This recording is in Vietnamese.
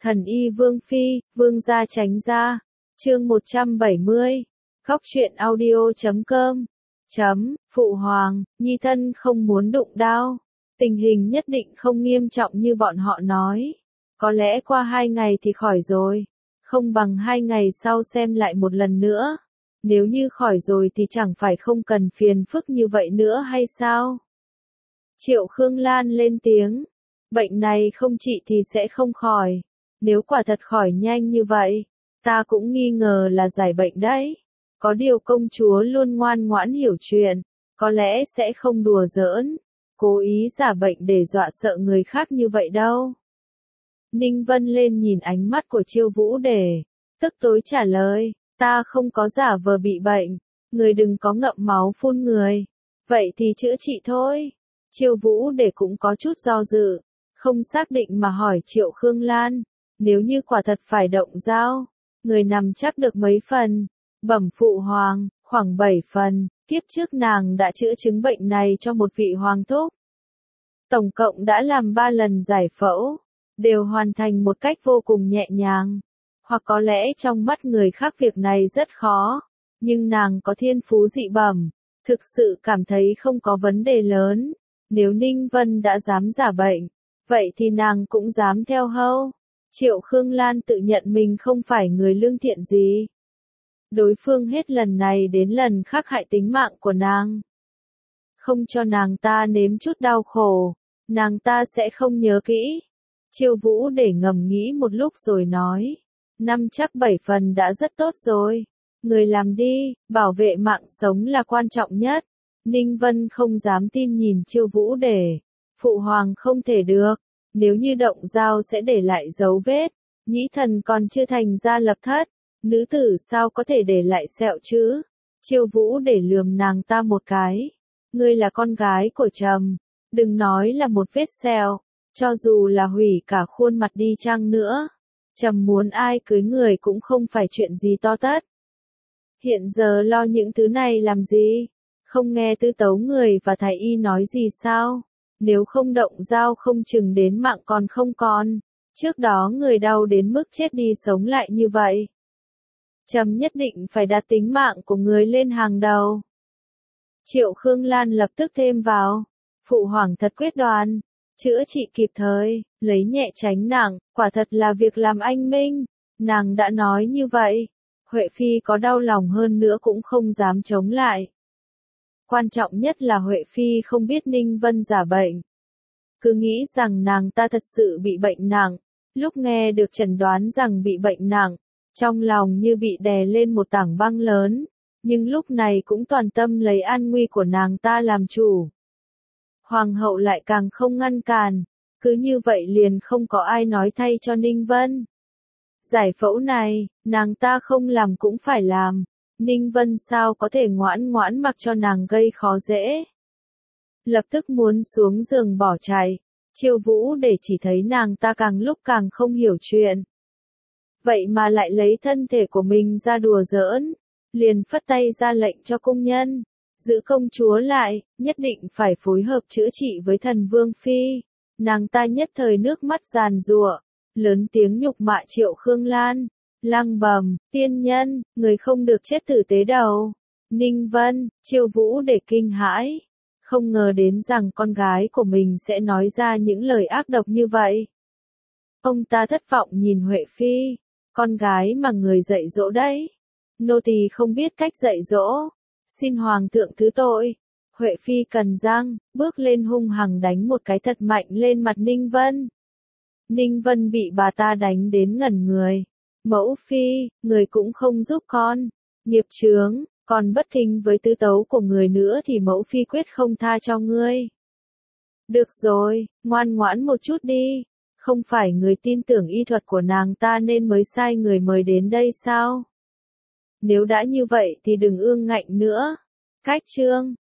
Thần y Vương Phi, Vương gia tránh ra. Chương 170. Góc truyện audio.com. Phụ hoàng, nhi thân không muốn đụng đao. Tình hình nhất định không nghiêm trọng như bọn họ nói. Có lẽ qua 2 ngày thì khỏi rồi. Không bằng 2 ngày sau xem lại một lần nữa. Nếu như khỏi rồi thì chẳng phải không cần phiền phức như vậy nữa hay sao? Triệu Khương Lan lên tiếng. Bệnh này không trị thì sẽ không khỏi. Nếu quả thật khỏi nhanh như vậy, ta cũng nghi ngờ là giải bệnh đấy. Có điều công chúa luôn ngoan ngoãn hiểu chuyện, có lẽ sẽ không đùa giỡn, cố ý giả bệnh để dọa sợ người khác như vậy đâu. Ninh Vân lên nhìn ánh mắt của Chiêu Vũ Đề, tức tối trả lời, ta không có giả vờ bị bệnh, người đừng có ngậm máu phun người. Vậy thì chữa trị thôi. Chiêu Vũ Đề cũng có chút do dự, không xác định mà hỏi Triệu Khương Lan, nếu như quả thật phải động dao, người nằm chắc được mấy phần? Bẩm phụ hoàng, khoảng 7 phần, kiếp trước nàng đã chữa chứng bệnh này cho một vị hoàng thúc. Tổng cộng đã làm 3 lần giải phẫu, đều hoàn thành một cách vô cùng nhẹ nhàng. Hoặc có lẽ trong mắt người khác việc này rất khó, nhưng nàng có thiên phú dị bẩm, thực sự cảm thấy không có vấn đề lớn. Nếu Ninh Vân đã dám giả bệnh, vậy thì nàng cũng dám theo hâu. Triệu Khương Lan tự nhận mình không phải người lương thiện gì. Đối phương hết lần này đến lần khác hại tính mạng của nàng. Không cho nàng ta nếm chút đau khổ, nàng ta sẽ không nhớ kỹ. Chiêu Vũ để ngầm nghĩ một lúc rồi nói, 5 chắc 7 phần đã rất tốt rồi. Người làm đi, bảo vệ mạng sống là quan trọng nhất. Ninh Vân không dám tin nhìn Chiêu Vũ để. Phụ hoàng không thể được, nếu như động dao sẽ để lại dấu vết. Nhĩ thần còn chưa thành ra lập thất, nữ tử sao có thể để lại sẹo chứ? Chiêu Vũ để lườm nàng ta một cái. Ngươi là con gái của trẫm, đừng nói là một vết sẹo, cho dù là hủy cả khuôn mặt đi chăng nữa, trẫm muốn ai cưới người cũng không phải chuyện gì to tát. Hiện giờ lo những thứ này làm gì? Không nghe Tư Tấu người và thái y nói gì sao? Nếu không động dao không chừng đến mạng còn không còn. Trước đó người đau đến mức chết đi sống lại như vậy. Trẫm nhất định phải đặt tính mạng của người lên hàng đầu. Triệu Khương Lan lập tức thêm vào. Phụ hoàng thật quyết đoán, chữa trị kịp thời, lấy nhẹ tránh nặng, quả thật là việc làm anh minh. Nàng đã nói như vậy, Huệ Phi có đau lòng hơn nữa cũng không dám chống lại. Quan trọng nhất là Huệ Phi không biết Ninh Vân giả bệnh. Cứ nghĩ rằng nàng ta thật sự bị bệnh nặng. Lúc nghe được chẩn đoán rằng bị bệnh nặng, trong lòng như bị đè lên một tảng băng lớn, nhưng lúc này cũng toàn tâm lấy an nguy của nàng ta làm chủ. Hoàng hậu lại càng không ngăn cản, cứ như vậy liền không có ai nói thay cho Ninh Vân. Giải phẫu này, nàng ta không làm cũng phải làm, Ninh Vân sao có thể ngoãn ngoãn mặc cho nàng gây khó dễ. Lập tức muốn xuống giường bỏ chạy. Chiêu Vũ để chỉ thấy nàng ta càng lúc càng không hiểu chuyện. Vậy mà lại lấy thân thể của mình ra đùa giỡn, liền phất tay ra lệnh cho cung nhân, giữ công chúa lại, nhất định phải phối hợp chữa trị với thần Vương Phi. Nàng ta nhất thời nước mắt giàn giụa, lớn tiếng nhục mạ Triệu Khương Lan, lăng bầm, tiên nhân, người không được chết tử tế đầu. Ninh Vân, Chiêu Vũ để kinh hãi. Không ngờ đến rằng con gái của mình sẽ nói ra những lời ác độc như vậy. Ông ta thất vọng nhìn Huệ Phi, con gái mà người dạy dỗ đấy. Nô tỳ không biết cách dạy dỗ, xin hoàng thượng thứ tội. Huệ Phi cắn răng, bước lên hung hăng đánh một cái thật mạnh lên mặt Ninh Vân. Ninh Vân bị bà ta đánh đến ngẩn người. Mẫu Phi, người cũng không giúp con. Nghiệp chướng. Còn bất kính với Tư Tấu của người nữa thì mẫu Phi quyết không tha cho ngươi. Được rồi, ngoan ngoãn một chút đi. Không phải người tin tưởng y thuật của nàng ta nên mới sai người mời đến đây sao? Nếu đã như vậy thì đừng ương ngạnh nữa. Cách chương